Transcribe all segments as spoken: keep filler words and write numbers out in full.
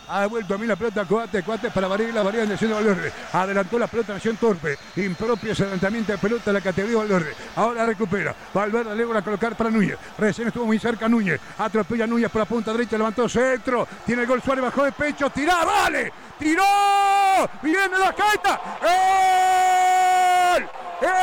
Ha vuelto a mí la pelota Coate, Coate para Varela, Varela en dirección de Valverde. Adelantó la pelota Nación Torpe. Impropio ese adelantamiento de pelota de la categoría Valverde. Ahora recupera. Valverde logra colocar para Núñez. Recién estuvo muy cerca Núñez. Atropella Núñez por la punta derecha, levantó centro. Tiene el gol Suárez, bajó de pecho. ¡Tirá, vale! ¡Tiró! ¡Viene la caeta! ¡Gol!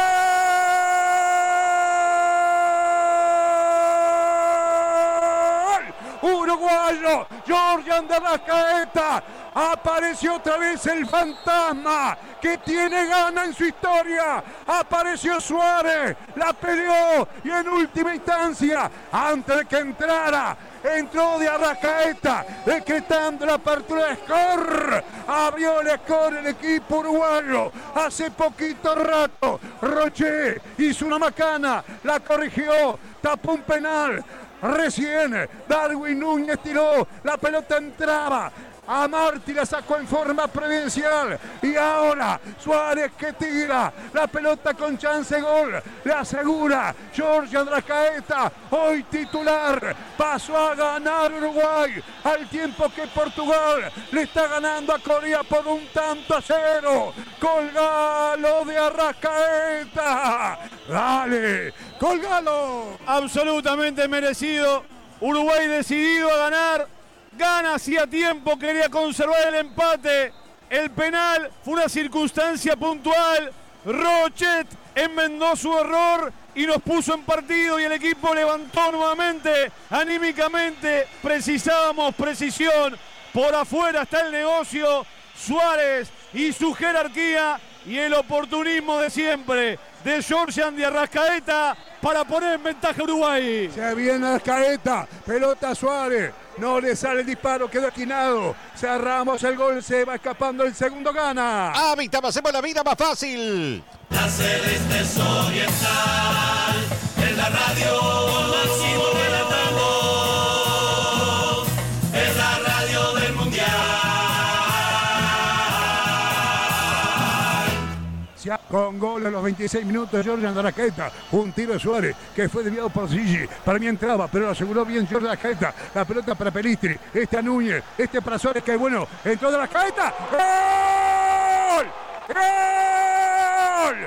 ¡Gol! Uruguayo, Georgian de Arrascaeta. Apareció otra vez el fantasma que tiene gana en su historia. Apareció Suárez, la peleó y en última instancia, antes de que entrara, entró de Arrascaeta, decretando la apertura de score. Abrió el score el equipo uruguayo. Hace poquito rato, Roche hizo una macana, la corrigió, tapó un penal. Recién Darwin Núñez tiró, la pelota entraba. A Martí la sacó en forma providencial. Y ahora Suárez que tira la pelota con chance gol. Le asegura Georgian Arrascaeta, hoy titular. Pasó a ganar Uruguay al tiempo que Portugal le está ganando a Corea por un tanto a cero. Colgalo de Arrascaeta. Dale, colgalo. Absolutamente merecido. Uruguay decidido a ganar. Gana hacía tiempo, quería conservar el empate. El penal fue una circunstancia puntual. Rochet enmendó su error y nos puso en partido y el equipo levantó nuevamente. Anímicamente precisábamos precisión. Por afuera está el negocio. Suárez y su jerarquía y el oportunismo de siempre de Georgian de Arrascaeta para poner en ventaja a Uruguay. Se viene Arrascaeta, pelota Suárez. No le sale el disparo, quedó esquinado. Cerramos el gol, se va escapando el segundo, gana. Habitam, hacemos la vida más fácil. La Celeste Oriental, en la radio máximo relatamos, es la radio del mundial. Con gol a los veintiséis minutos, Georgian de Arrascaeta. Un tiro de Suárez que fue desviado por Gigi. Para mí entraba, pero lo aseguró bien Georgian de Arrascaeta. La pelota para Pelistri. Este a Núñez. Este para Suárez, que bueno. Entró de Arrascaeta. ¡Gol! ¡Gol!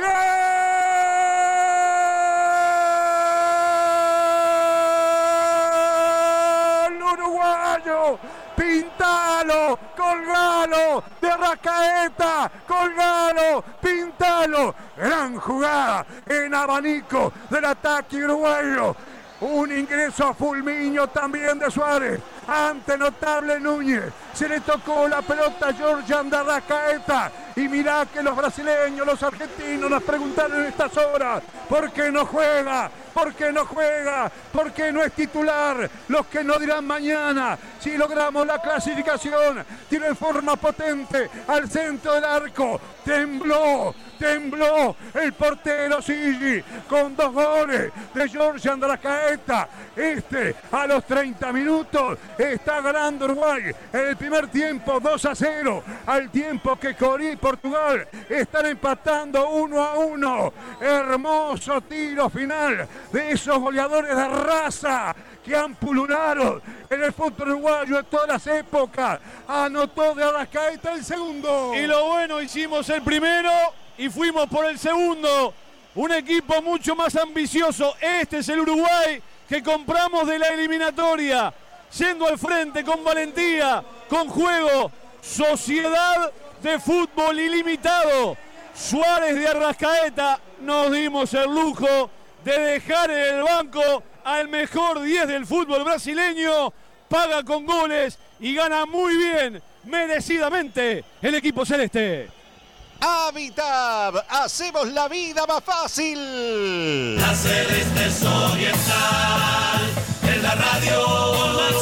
¡Gol! ¡Uruguayo! ¡Pintalo! ¡Colgalo! ¡De Arrascaeta! ¡Colgalo! ¡Pintalo! Gran jugada en abanico del ataque uruguayo. Un ingreso fulminio también de Suárez. Ante notable Núñez. Se le tocó la pelota a Georgian de Arrascaeta. Y mirá que los brasileños, los argentinos nos preguntaron en estas horas: ¿por qué no juega? ¿Por qué no juega? ¿Por qué no es titular? Los que no dirán mañana si logramos la clasificación. Tiró en forma potente al centro del arco. Tembló, tembló el portero Gigi con dos goles de Georgian de Arrascaeta. Este a los treinta minutos está ganando Uruguay en el primer tiempo dos a cero. Al tiempo que Corea y Portugal están empatando uno a uno. Hermoso tiro final de esos goleadores de raza que han pululado en el fútbol uruguayo en todas las épocas. Anotó de Arrascaeta el segundo. Y lo bueno, hicimos el primero y fuimos por el segundo. Un equipo mucho más ambicioso. Este es el Uruguay que compramos de la eliminatoria. Yendo al frente con valentía, con juego, sociedad de fútbol ilimitado. Suárez de Arrascaeta, nos dimos el lujo de dejar en el banco al mejor diez del fútbol brasileño. Paga con goles y gana muy bien, merecidamente, el equipo celeste. Habitam, hacemos la vida más fácil. La Celeste Oriental, en la radio más